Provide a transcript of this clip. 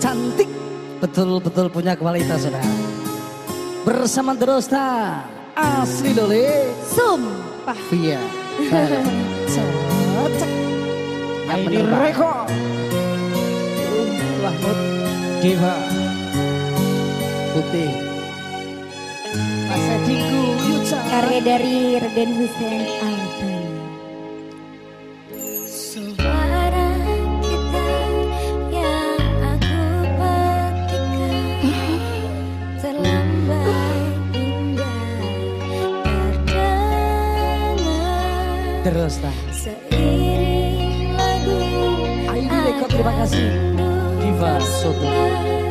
cantik, betul-betul punya kualitas saudara. Bersama Drosta asli Dole Sumpah Via cocok. yang menerbang Mahmud Diva Putih Mas Adiku Yuca. Karya dari Raden Hussein Albani. Suara kita yang aku petikkan terlambat indah terdengar. Drosta Seiring lagu Aidi Rekod, terima kasih Diva Soto.